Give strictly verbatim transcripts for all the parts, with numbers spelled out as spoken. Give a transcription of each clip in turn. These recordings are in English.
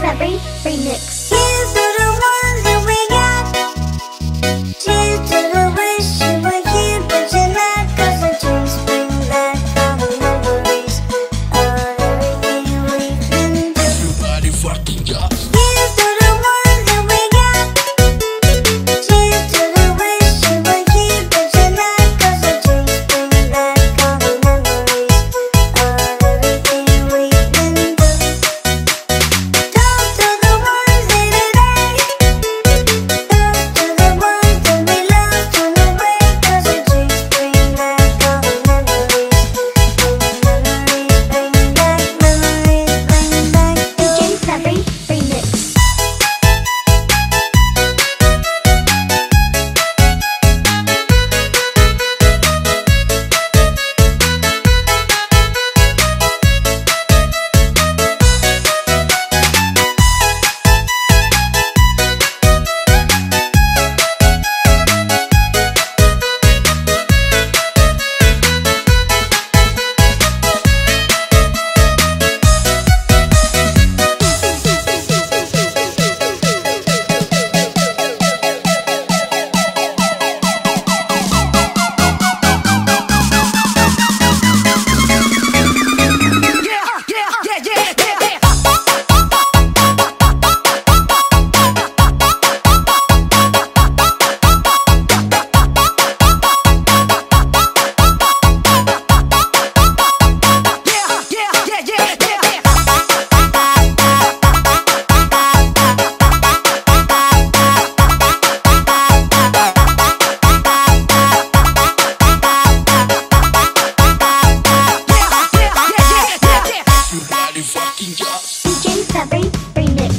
February Remix. Here's to the ones that we got. Cheers to the wish you were here, but you're not. 'Cause the drinks bring back all the memories of everything we've been through. Everybody fucking jump. Here's to the ones that we got. Cheers to the wish you were here, but you're not. 'Cause the drinks bring back all the memories of everything we've been through. Toast to the ones in today. Toast to the ones that we lost on the way. 'Cause the drinks bring back all the memories. Memories bring back, memories bring back D J February Remix. Everybody fucking jump. D J February Remix.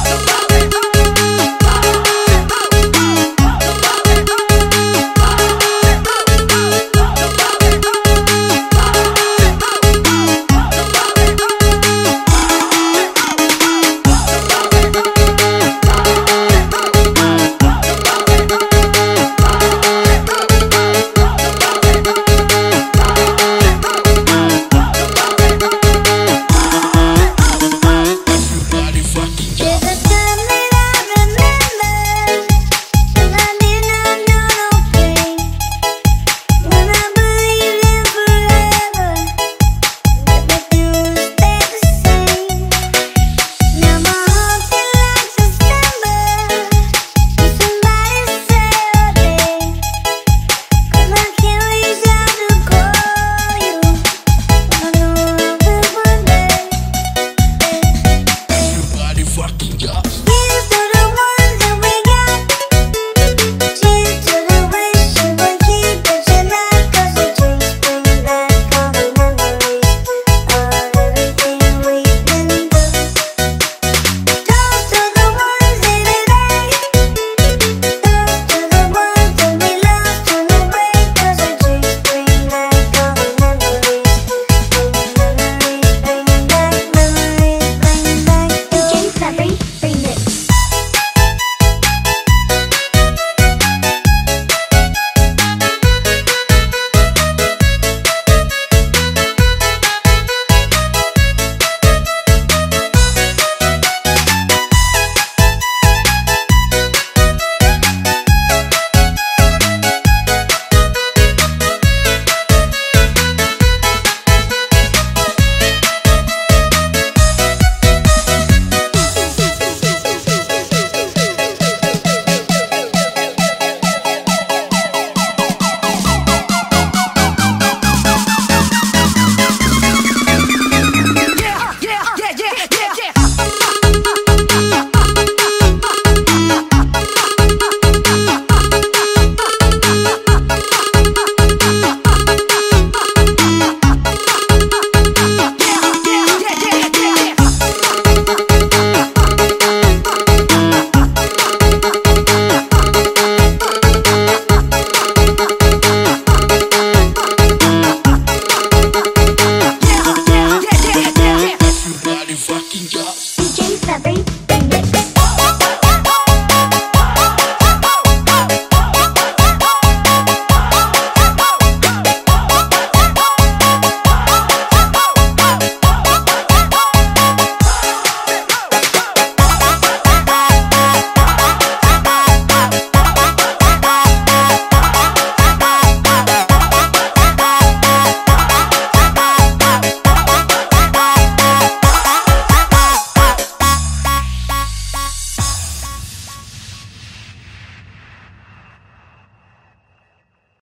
Everybody fucking jump. There's a time that I remember when I did not know no pain, when I believed in forever, everything would stay the same. Now my heart feels like September when somebody say your name, 'cause I can't reach out to call you, but I know I will one day. Everybody fucking